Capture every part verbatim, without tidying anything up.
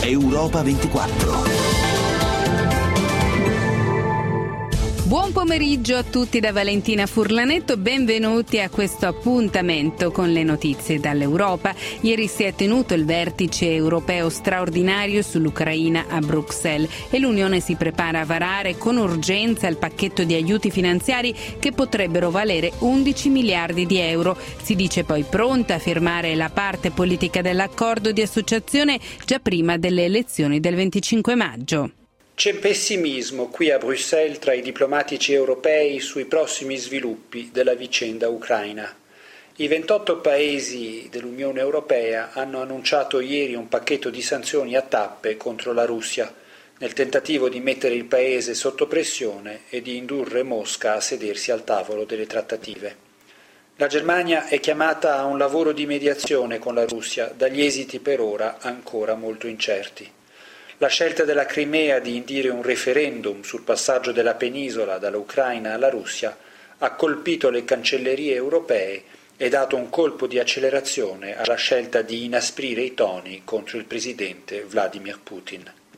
Europa ventiquattro. Buon pomeriggio a tutti da Valentina Furlanetto, benvenuti a questo appuntamento con le notizie dall'Europa. Ieri si è tenuto il vertice europeo straordinario sull'Ucraina a Bruxelles e l'Unione si prepara a varare con urgenza il pacchetto di aiuti finanziari che potrebbero valere undici miliardi di euro. Si dice poi pronta a firmare la parte politica dell'accordo di associazione già prima delle elezioni del venticinque maggio. C'è pessimismo qui a Bruxelles tra i diplomatici europei sui prossimi sviluppi della vicenda ucraina. I ventotto paesi dell'Unione Europea hanno annunciato ieri un pacchetto di sanzioni a tappe contro la Russia, nel tentativo di mettere il paese sotto pressione e di indurre Mosca a sedersi al tavolo delle trattative. La Germania è chiamata a un lavoro di mediazione con la Russia, dagli esiti per ora ancora molto incerti. La scelta della Crimea di indire un referendum sul passaggio della penisola dall'Ucraina alla Russia ha colpito le cancellerie europee e dato un colpo di accelerazione alla scelta di inasprire i toni contro il presidente Vladimir Putin.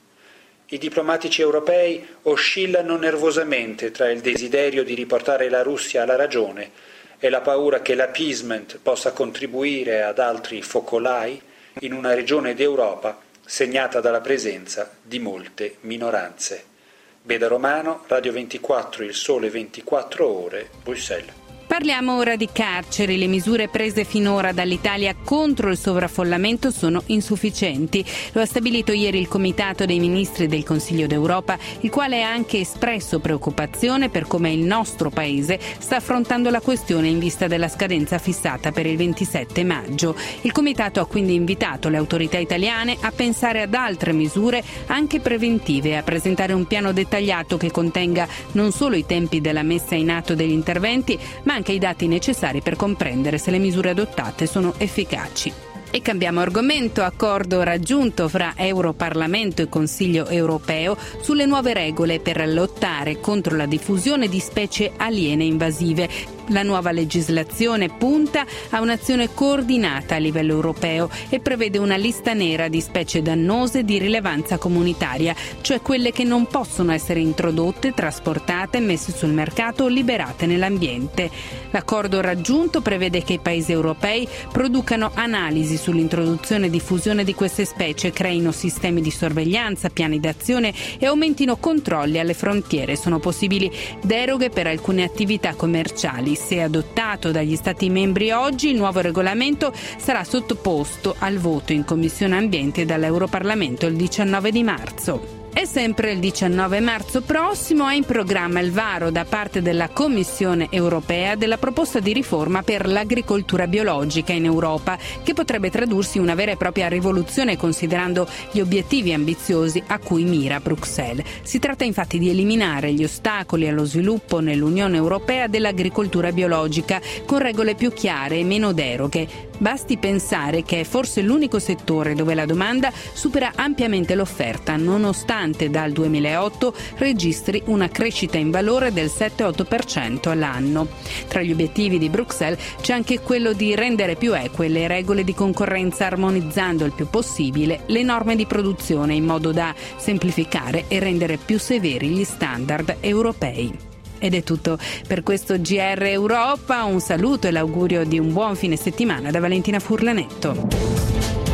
I diplomatici europei oscillano nervosamente tra il desiderio di riportare la Russia alla ragione e la paura che l'appeasement possa contribuire ad altri focolai in una regione d'Europa segnata dalla presenza di molte minoranze. Beda Romano, Radio ventiquattro, Il Sole ventiquattro Ore, Bruxelles. Parliamo ora di carceri. Le misure prese finora dall'Italia contro il sovraffollamento sono insufficienti. Lo ha stabilito ieri il Comitato dei Ministri del Consiglio d'Europa, il quale ha anche espresso preoccupazione per come il nostro Paese sta affrontando la questione in vista della scadenza fissata per il ventisette maggio. Il Comitato ha quindi invitato le autorità italiane a pensare ad altre misure anche preventive e a presentare un piano dettagliato che contenga non solo i tempi della messa in atto degli interventi, ma anche i dati necessari per comprendere se le misure adottate sono efficaci. E cambiamo argomento. Accordo raggiunto fra Europarlamento e Consiglio europeo sulle nuove regole per lottare contro la diffusione di specie aliene invasive. La nuova legislazione punta a un'azione coordinata a livello europeo e prevede una lista nera di specie dannose di rilevanza comunitaria, cioè quelle che non possono essere introdotte, trasportate, messe sul mercato o liberate nell'ambiente. L'accordo raggiunto prevede che i paesi europei producano analisi sull'introduzione e diffusione di queste specie, creino sistemi di sorveglianza, piani d'azione e aumentino controlli alle frontiere. Sono possibili deroghe per alcune attività commerciali. Se adottato dagli Stati membri oggi, il nuovo regolamento sarà sottoposto al voto in Commissione Ambiente dall'Europarlamento il diciannove di marzo. E sempre il diciannove marzo prossimo è in programma il varo da parte della Commissione europea della proposta di riforma per l'agricoltura biologica in Europa, che potrebbe tradursi in una vera e propria rivoluzione considerando gli obiettivi ambiziosi a cui mira Bruxelles. Si tratta infatti di eliminare gli ostacoli allo sviluppo nell'Unione Europea dell'agricoltura biologica con regole più chiare e meno deroghe. Basti pensare che è forse l'unico settore dove la domanda supera ampiamente l'offerta, nonostante dal duemilaotto registri una crescita in valore del sette otto per cento all'anno. Tra gli obiettivi di Bruxelles c'è anche quello di rendere più eque le regole di concorrenza, armonizzando il più possibile le norme di produzione in modo da semplificare e rendere più severi gli standard europei. Ed è tutto per questo G R Europa. Un saluto e l'augurio di un buon fine settimana da Valentina Furlanetto.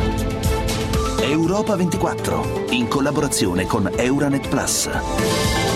Europa ventiquattro, in collaborazione con Euranet Plus.